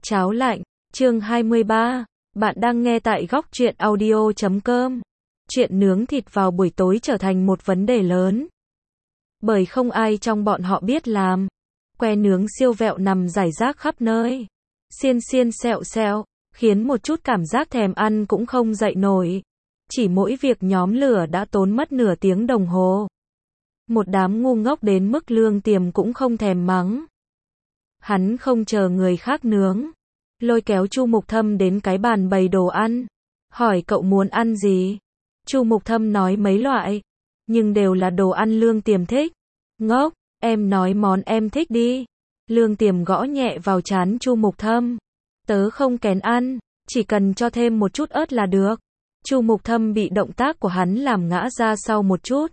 Cháo lạnh, chương 23, bạn đang nghe tại góc truyện audio.com. Chuyện nướng thịt vào buổi tối trở thành một vấn đề lớn. Bởi không ai trong bọn họ biết làm. Que nướng siêu vẹo nằm rải rác khắp nơi. Xiên xiên xẹo xẹo, khiến một chút cảm giác thèm ăn cũng không dậy nổi. Chỉ mỗi việc nhóm lửa đã tốn mất nửa tiếng đồng hồ. Một đám ngu ngốc đến mức Lương Tiềm cũng không thèm mắng. Hắn không chờ người khác nướng, lôi kéo Chu Mục Thâm đến cái bàn bày đồ ăn, hỏi cậu muốn ăn gì. Chu Mục Thâm nói mấy loại, nhưng đều là đồ ăn Lương Tiềm thích. Ngốc, em nói món em thích đi. Lương Tiềm gõ nhẹ vào trán Chu Mục Thâm. Tớ không kén ăn, chỉ cần cho thêm một chút ớt là được. Chu Mục Thâm bị động tác của hắn làm ngã ra sau một chút.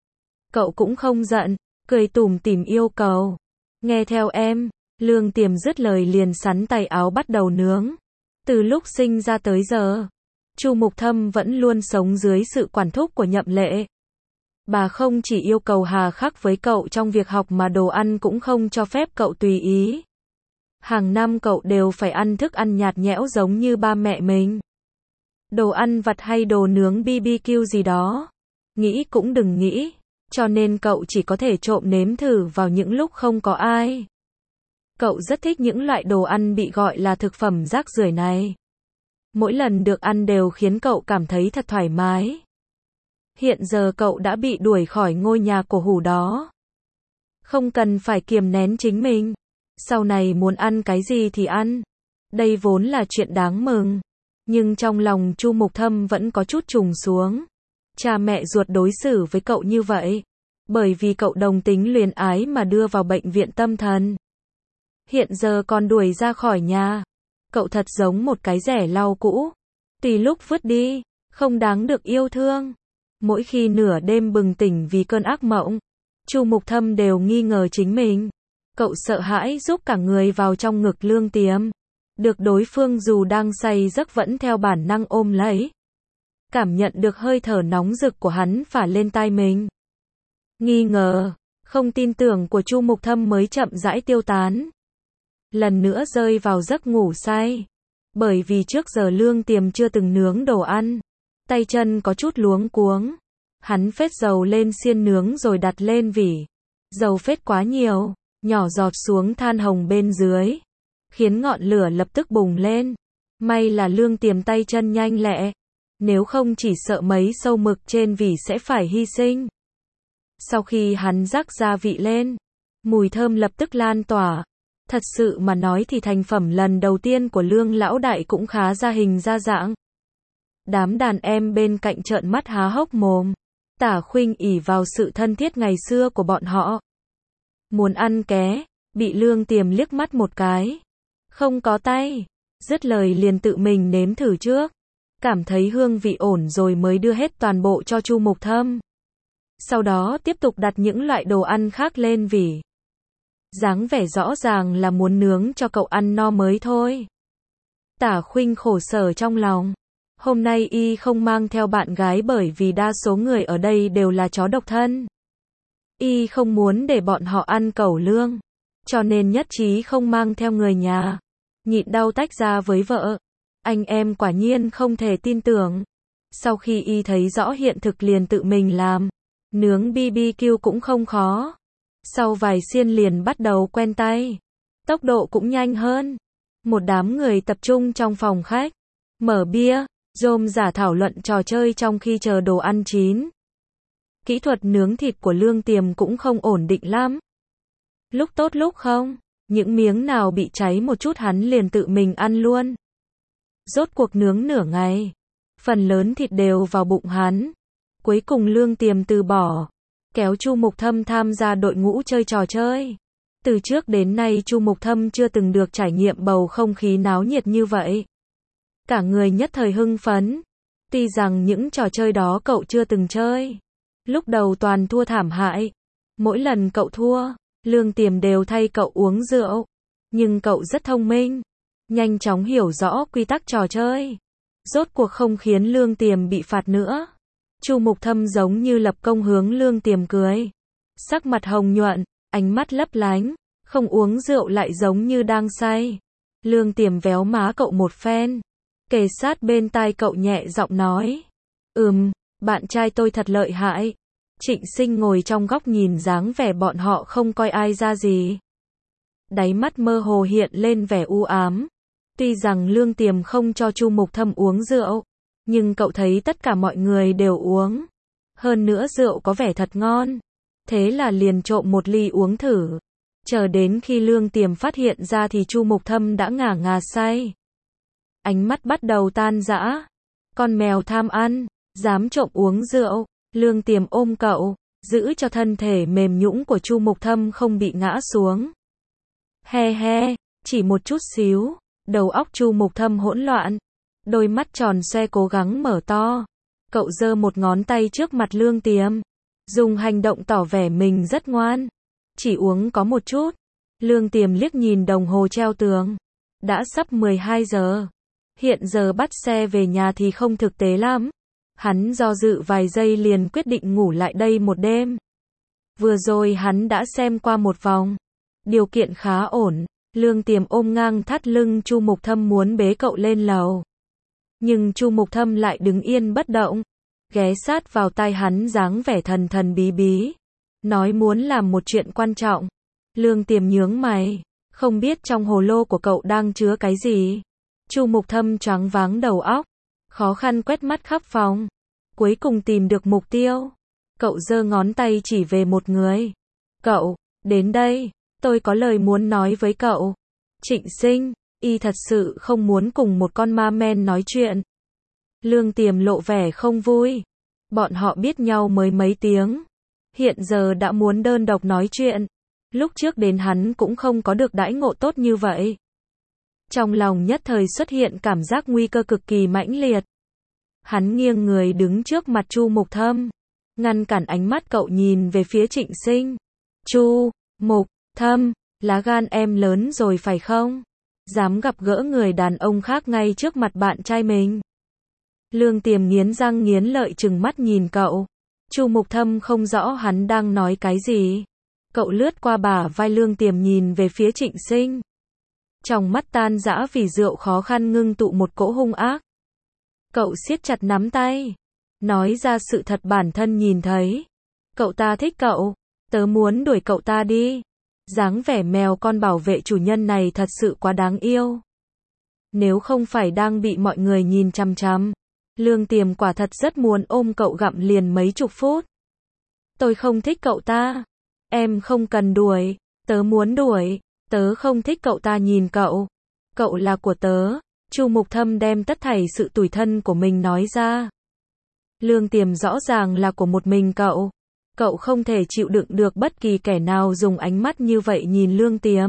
Cậu cũng không giận, cười tủm tỉm yêu cầu. Nghe theo em. Lương Tiềm dứt lời liền sắn tay áo bắt đầu nướng. Từ lúc sinh ra tới giờ, Chu Mục Thâm vẫn luôn sống dưới sự quản thúc của Nhậm Lệ. Bà không chỉ yêu cầu hà khắc với cậu trong việc học mà đồ ăn cũng không cho phép cậu tùy ý. Hàng năm cậu đều phải ăn thức ăn nhạt nhẽo giống như ba mẹ mình. Đồ ăn vặt hay đồ nướng BBQ gì đó, nghĩ cũng đừng nghĩ, cho nên cậu chỉ có thể trộm nếm thử vào những lúc không có ai. Cậu rất thích những loại đồ ăn bị gọi là thực phẩm rác rưởi này. Mỗi lần được ăn đều khiến cậu cảm thấy thật thoải mái. Hiện giờ cậu đã bị đuổi khỏi ngôi nhà cổ hủ đó. Không cần phải kiềm nén chính mình. Sau này muốn ăn cái gì thì ăn. Đây vốn là chuyện đáng mừng. Nhưng trong lòng Chu Mục Thâm vẫn có chút trùng xuống. Cha mẹ ruột đối xử với cậu như vậy. Bởi vì cậu đồng tính luyến ái mà đưa vào bệnh viện tâm thần. Hiện giờ còn đuổi ra khỏi nhà. Cậu thật giống một cái rẻ lau cũ. Tùy lúc vứt đi, không đáng được yêu thương. Mỗi khi nửa đêm bừng tỉnh vì cơn ác mộng, Chu Mục Thâm đều nghi ngờ chính mình. Cậu sợ hãi giúp cả người vào trong ngực Lương Tiềm. Được đối phương dù đang say giấc vẫn theo bản năng ôm lấy. Cảm nhận được hơi thở nóng rực của hắn phả lên tai mình. Nghi ngờ, không tin tưởng của Chu Mục Thâm mới chậm rãi tiêu tán. Lần nữa rơi vào giấc ngủ say. Bởi vì trước giờ Lương Tiềm chưa từng nướng đồ ăn. Tay chân có chút luống cuống. Hắn phết dầu lên xiên nướng rồi đặt lên vỉ. Dầu phết quá nhiều, nhỏ giọt xuống than hồng bên dưới. Khiến ngọn lửa lập tức bùng lên. May là Lương Tiềm tay chân nhanh lẹ. Nếu không chỉ sợ mấy sâu mực trên vỉ sẽ phải hy sinh. Sau khi hắn rắc gia vị lên, mùi thơm lập tức lan tỏa. Thật sự mà nói thì thành phẩm lần đầu tiên của Lương lão đại cũng khá ra hình ra dạng. Đám đàn em bên cạnh trợn mắt há hốc mồm. Tả Khuynh ỷ vào sự thân thiết ngày xưa của bọn họ. Muốn ăn ké, bị Lương Tiềm liếc mắt một cái. Không có tay. Dứt lời liền tự mình nếm thử trước. Cảm thấy hương vị ổn rồi mới đưa hết toàn bộ cho Chu Mục Thâm. Sau đó tiếp tục đặt những loại đồ ăn khác lên vỉ. Dáng vẻ rõ ràng là muốn nướng cho cậu ăn no mới thôi. Tả Khuynh khổ sở trong lòng. Hôm nay y không mang theo bạn gái bởi vì đa số người ở đây đều là chó độc thân. Y không muốn để bọn họ ăn cẩu lương. Cho nên nhất trí không mang theo người nhà. Nhịn đau tách ra với vợ. Anh em quả nhiên không thể tin tưởng. Sau khi y thấy rõ hiện thực liền tự mình làm. Nướng BBQ cũng không khó. Sau vài xiên liền bắt đầu quen tay. Tốc độ cũng nhanh hơn. Một đám người tập trung trong phòng khách. Mở bia, rôm rả thảo luận trò chơi trong khi chờ đồ ăn chín. Kỹ thuật nướng thịt của Lương Tiềm cũng không ổn định lắm. Lúc tốt lúc không. Những miếng nào bị cháy một chút hắn liền tự mình ăn luôn. Rốt cuộc nướng nửa ngày. Phần lớn thịt đều vào bụng hắn. Cuối cùng Lương Tiềm từ bỏ. Kéo Chu Mục Thâm tham gia đội ngũ chơi trò chơi. Từ trước đến nay Chu Mục Thâm chưa từng được trải nghiệm bầu không khí náo nhiệt như vậy. Cả người nhất thời hưng phấn. Tuy rằng những trò chơi đó cậu chưa từng chơi. Lúc đầu toàn thua thảm hại. Mỗi lần cậu thua, Lương Tiềm đều thay cậu uống rượu. Nhưng cậu rất thông minh. Nhanh chóng hiểu rõ quy tắc trò chơi. Rốt cuộc không khiến Lương Tiềm bị phạt nữa. Chu Mục Thâm giống như lập công hướng Lương Tiềm cười. Sắc mặt hồng nhuận, ánh mắt lấp lánh, không uống rượu lại giống như đang say. Lương Tiềm véo má cậu một phen, kề sát bên tai cậu nhẹ giọng nói. Bạn trai tôi thật lợi hại. Trịnh Sinh ngồi trong góc nhìn dáng vẻ bọn họ không coi ai ra gì. Đáy mắt mơ hồ hiện lên vẻ u ám. Tuy rằng Lương Tiềm không cho Chu Mục Thâm uống rượu, nhưng cậu thấy tất cả mọi người đều uống. Hơn nữa rượu có vẻ thật ngon. Thế là liền trộm một ly uống thử. Chờ đến khi Lương Tiềm phát hiện ra thì Chu Mục Thâm đã ngả ngà say. Ánh mắt bắt đầu tan rã. Con mèo tham ăn, dám trộm uống rượu. Lương Tiềm ôm cậu, giữ cho thân thể mềm nhũn của Chu Mục Thâm không bị ngã xuống. He he, chỉ một chút xíu. Đầu óc Chu Mục Thâm hỗn loạn, đôi mắt tròn xoe cố gắng mở to. Cậu giơ một ngón tay trước mặt Lương Tiềm, dùng hành động tỏ vẻ mình rất ngoan. Chỉ uống có một chút. Lương Tiềm liếc nhìn đồng hồ treo tường. Đã sắp 12 giờ. Hiện giờ bắt xe về nhà thì không thực tế lắm. Hắn do dự vài giây liền quyết định ngủ lại đây một đêm. Vừa rồi hắn đã xem qua một vòng. Điều kiện khá ổn. Lương Tiềm ôm ngang thắt lưng Chu Mục Thâm muốn bế cậu lên lầu. Nhưng Chu Mục Thâm lại đứng yên bất động. Ghé sát vào tai hắn dáng vẻ thần thần bí bí. Nói muốn làm một chuyện quan trọng. Lương Tiềm nhướng mày. Không biết trong hồ lô của cậu đang chứa cái gì. Chu Mục Thâm choáng váng đầu óc. Khó khăn quét mắt khắp phòng. Cuối cùng tìm được mục tiêu. Cậu giơ ngón tay chỉ về một người. Cậu, đến đây. Tôi có lời muốn nói với cậu. Trịnh Sinh, y thật sự không muốn cùng một con ma men nói chuyện. Lương Tiềm lộ vẻ không vui. Bọn họ biết nhau mới mấy tiếng. Hiện giờ đã muốn đơn độc nói chuyện. Lúc trước đến hắn cũng không có được đãi ngộ tốt như vậy. Trong lòng nhất thời xuất hiện cảm giác nguy cơ cực kỳ mãnh liệt. Hắn nghiêng người đứng trước mặt Chu Mục Thâm, ngăn cản ánh mắt cậu nhìn về phía Trịnh Sinh. Chu Mục Thâm, lá gan em lớn rồi phải không? Dám gặp gỡ người đàn ông khác ngay trước mặt bạn trai mình. Lương Tiềm nghiến răng nghiến lợi trừng mắt nhìn cậu. Chu Mục Thâm không rõ hắn đang nói cái gì. Cậu lướt qua bả vai Lương Tiềm nhìn về phía Trịnh Sinh. Trong mắt tan rã vì rượu khó khăn ngưng tụ một cỗ hung ác. Cậu siết chặt nắm tay. Nói ra sự thật bản thân nhìn thấy. Cậu ta thích cậu. Tớ muốn đuổi cậu ta đi. Dáng vẻ mèo con bảo vệ chủ nhân này thật sự quá đáng yêu. Nếu không phải đang bị mọi người nhìn chằm chằm, Lương Tiềm quả thật rất muốn ôm cậu gặm liền mấy chục phút. Tôi không thích cậu ta. Em không cần đuổi. Tớ muốn đuổi. Tớ không thích cậu ta nhìn cậu. Cậu là của tớ. Chu Mục Thâm đem tất thảy sự tủi thân của mình nói ra. Lương Tiềm rõ ràng là của một mình cậu. Cậu không thể chịu đựng được bất kỳ kẻ nào dùng ánh mắt như vậy nhìn Lương Tiềm.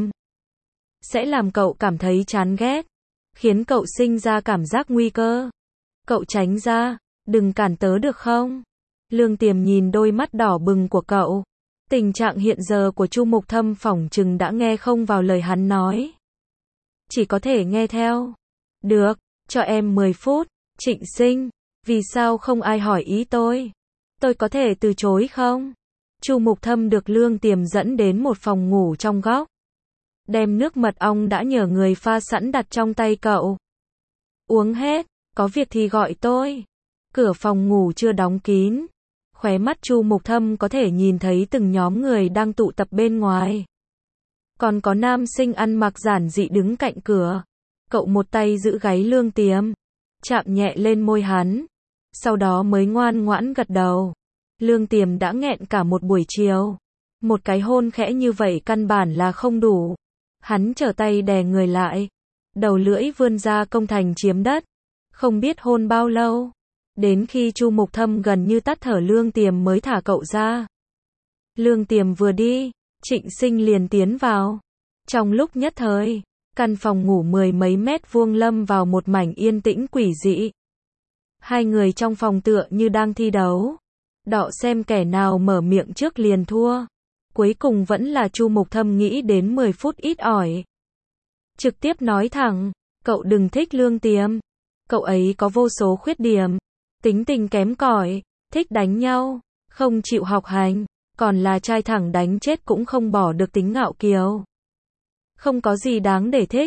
Sẽ làm cậu cảm thấy chán ghét. Khiến cậu sinh ra cảm giác nguy cơ. Cậu tránh ra. Đừng cản tớ được không? Lương Tiềm nhìn đôi mắt đỏ bừng của cậu. Tình trạng hiện giờ của Chu Mục Thâm phỏng chừng đã nghe không vào lời hắn nói. Chỉ có thể nghe theo. Được, cho em 10 phút. Trịnh Sinh, vì sao không ai hỏi ý tôi? Tôi có thể từ chối không? Chu Mục Thâm được Lương Tiềm dẫn đến một phòng ngủ trong góc. Đem nước mật ong đã nhờ người pha sẵn đặt trong tay cậu. Uống hết, có việc thì gọi tôi. Cửa phòng ngủ chưa đóng kín. Khóe mắt Chu Mục Thâm có thể nhìn thấy từng nhóm người đang tụ tập bên ngoài. Còn có nam sinh ăn mặc giản dị đứng cạnh cửa. Cậu một tay giữ gáy Lương Tiềm, chạm nhẹ lên môi hắn, sau đó mới ngoan ngoãn gật đầu. Lương Tiềm đã nghẹn cả một buổi chiều. Một cái hôn khẽ như vậy căn bản là không đủ. Hắn trở tay đè người lại, đầu lưỡi vươn ra công thành chiếm đất. Không biết hôn bao lâu, đến khi Chu Mục Thâm gần như tắt thở Lương Tiềm mới thả cậu ra. Lương Tiềm vừa đi, Trịnh Sinh liền tiến vào. Trong lúc nhất thời, căn phòng ngủ 10 mấy mét vuông lâm vào một mảnh yên tĩnh quỷ dị. Hai người trong phòng tựa như đang thi đấu. Đọ xem kẻ nào mở miệng trước liền thua. Cuối cùng vẫn là Chu Mục Thâm nghĩ đến 10 phút ít ỏi. Trực tiếp nói thẳng, cậu đừng thích Lương Tiềm. Cậu ấy có vô số khuyết điểm. Tính tình kém cỏi, thích đánh nhau, không chịu học hành, còn là trai thẳng đánh chết cũng không bỏ được tính ngạo kiều. Không có gì đáng để thích.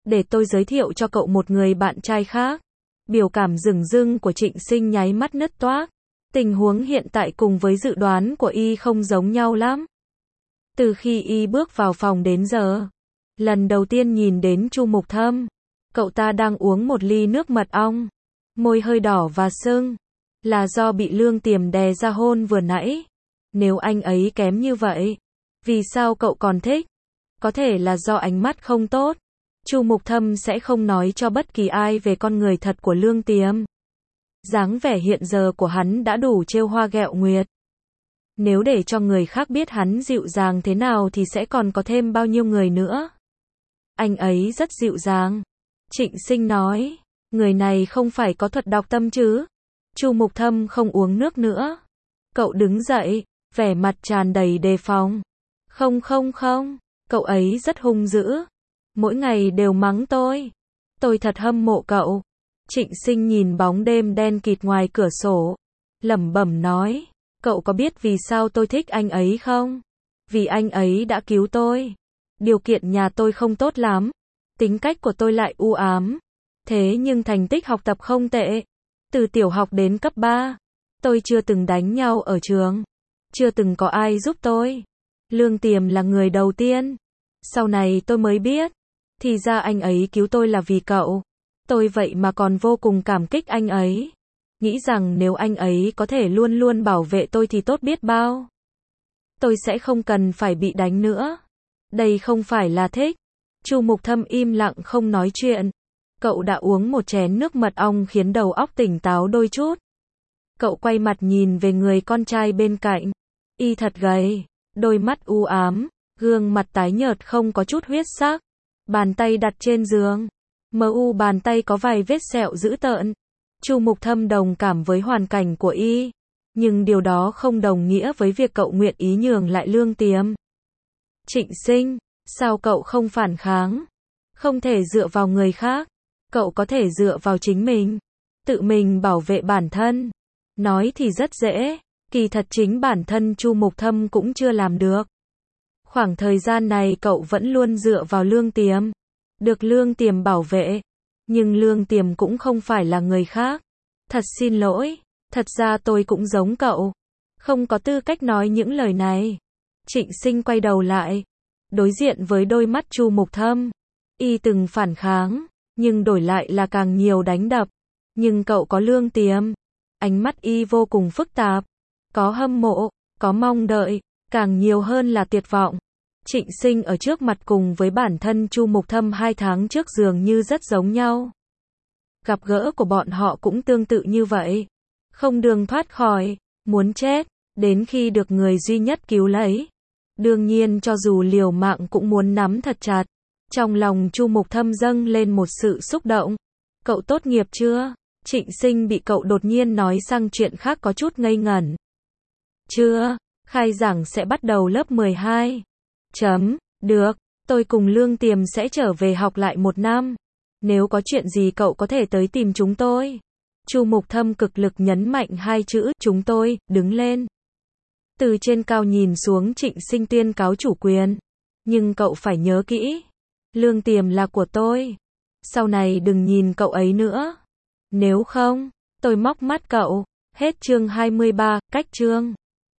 Để tôi giới thiệu cho cậu một người bạn trai khác. Biểu cảm dửng dưng của Trịnh Sinh nháy mắt nứt toác. Tình huống hiện tại cùng với dự đoán của y không giống nhau lắm. Từ khi y bước vào phòng đến giờ, lần đầu tiên nhìn đến Chu Mục Thâm, cậu ta đang uống một ly nước mật ong, môi hơi đỏ và sưng, là do bị Lương Tiềm đè ra hôn vừa nãy. Nếu anh ấy kém như vậy, vì sao cậu còn thích? Có thể là do ánh mắt không tốt. Chu Mục Thâm sẽ không nói cho bất kỳ ai về con người thật của Lương Tiềm. Dáng vẻ hiện giờ của hắn đã đủ trêu hoa ghẹo nguyệt. Nếu để cho người khác biết hắn dịu dàng thế nào thì sẽ còn có thêm bao nhiêu người nữa. Anh ấy rất dịu dàng. Trịnh Sinh nói, người này không phải có thuật đọc tâm chứ? Chu Mục Thâm không uống nước nữa. Cậu đứng dậy, vẻ mặt tràn đầy đề phòng. Không, cậu ấy rất hung dữ. Mỗi ngày đều mắng tôi. Tôi thật hâm mộ cậu. Trịnh Sinh nhìn bóng đêm đen kịt ngoài cửa sổ, lẩm bẩm nói, cậu có biết vì sao tôi thích anh ấy không? Vì anh ấy đã cứu tôi. Điều kiện nhà tôi không tốt lắm, tính cách của tôi lại u ám. Thế nhưng thành tích học tập không tệ. Từ tiểu học đến cấp 3, tôi chưa từng đánh nhau ở trường. Chưa từng có ai giúp tôi. Lương Tiềm là người đầu tiên. Sau này tôi mới biết, thì ra anh ấy cứu tôi là vì cậu. Tôi vậy mà còn vô cùng cảm kích anh ấy. Nghĩ rằng nếu anh ấy có thể luôn luôn bảo vệ tôi thì tốt biết bao. Tôi sẽ không cần phải bị đánh nữa. Đây không phải là thích. Chu Mục Thâm im lặng không nói chuyện. Cậu đã uống một chén nước mật ong khiến đầu óc tỉnh táo đôi chút. Cậu quay mặt nhìn về người con trai bên cạnh. Y thật gầy, đôi mắt u ám, gương mặt tái nhợt không có chút huyết sắc. Bàn tay đặt trên giường. Bàn tay có vài vết sẹo dữ tợn. Chu Mục Thâm đồng cảm với hoàn cảnh của y. Nhưng điều đó không đồng nghĩa với việc cậu nguyện ý nhường lại Lương Tiềm. Trịnh Sinh, sao cậu không phản kháng? Không thể dựa vào người khác. Cậu có thể dựa vào chính mình. Tự mình bảo vệ bản thân. Nói thì rất dễ. Kỳ thật chính bản thân Chu Mục Thâm cũng chưa làm được. Khoảng thời gian này cậu vẫn luôn dựa vào Lương Tiềm. Được Lương Tiềm bảo vệ. Nhưng Lương Tiềm cũng không phải là người khác. Thật xin lỗi. Thật ra tôi cũng giống cậu. Không có tư cách nói những lời này. Trịnh Sinh quay đầu lại. Đối diện với đôi mắt Chu Mục Thâm. Y từng phản kháng. Nhưng đổi lại là càng nhiều đánh đập. Nhưng cậu có Lương Tiềm. Ánh mắt y vô cùng phức tạp. Có hâm mộ. Có mong đợi. Càng nhiều hơn là tuyệt vọng. Trịnh Sinh ở trước mặt cùng với bản thân Chu Mục Thâm 2 tháng trước dường như rất giống nhau. Gặp gỡ của bọn họ cũng tương tự như vậy. Không đường thoát khỏi, muốn chết, đến khi được người duy nhất cứu lấy. Đương nhiên cho dù liều mạng cũng muốn nắm thật chặt. Trong lòng Chu Mục Thâm dâng lên một sự xúc động. Cậu tốt nghiệp chưa? Trịnh Sinh bị cậu đột nhiên nói sang chuyện khác có chút ngây ngẩn. Chưa, khai giảng sẽ bắt đầu lớp 12. Được, tôi cùng Lương Tiềm sẽ trở về học lại 1 năm. Nếu có chuyện gì cậu có thể tới tìm chúng tôi. Chu Mục Thâm cực lực nhấn mạnh 2 chữ chúng tôi, đứng lên. Từ trên cao nhìn xuống Trịnh Sinh tuyên cáo chủ quyền. Nhưng cậu phải nhớ kỹ. Lương Tiềm là của tôi. Sau này đừng nhìn cậu ấy nữa. Nếu không, tôi móc mắt cậu. Hết chương 23, cách chương.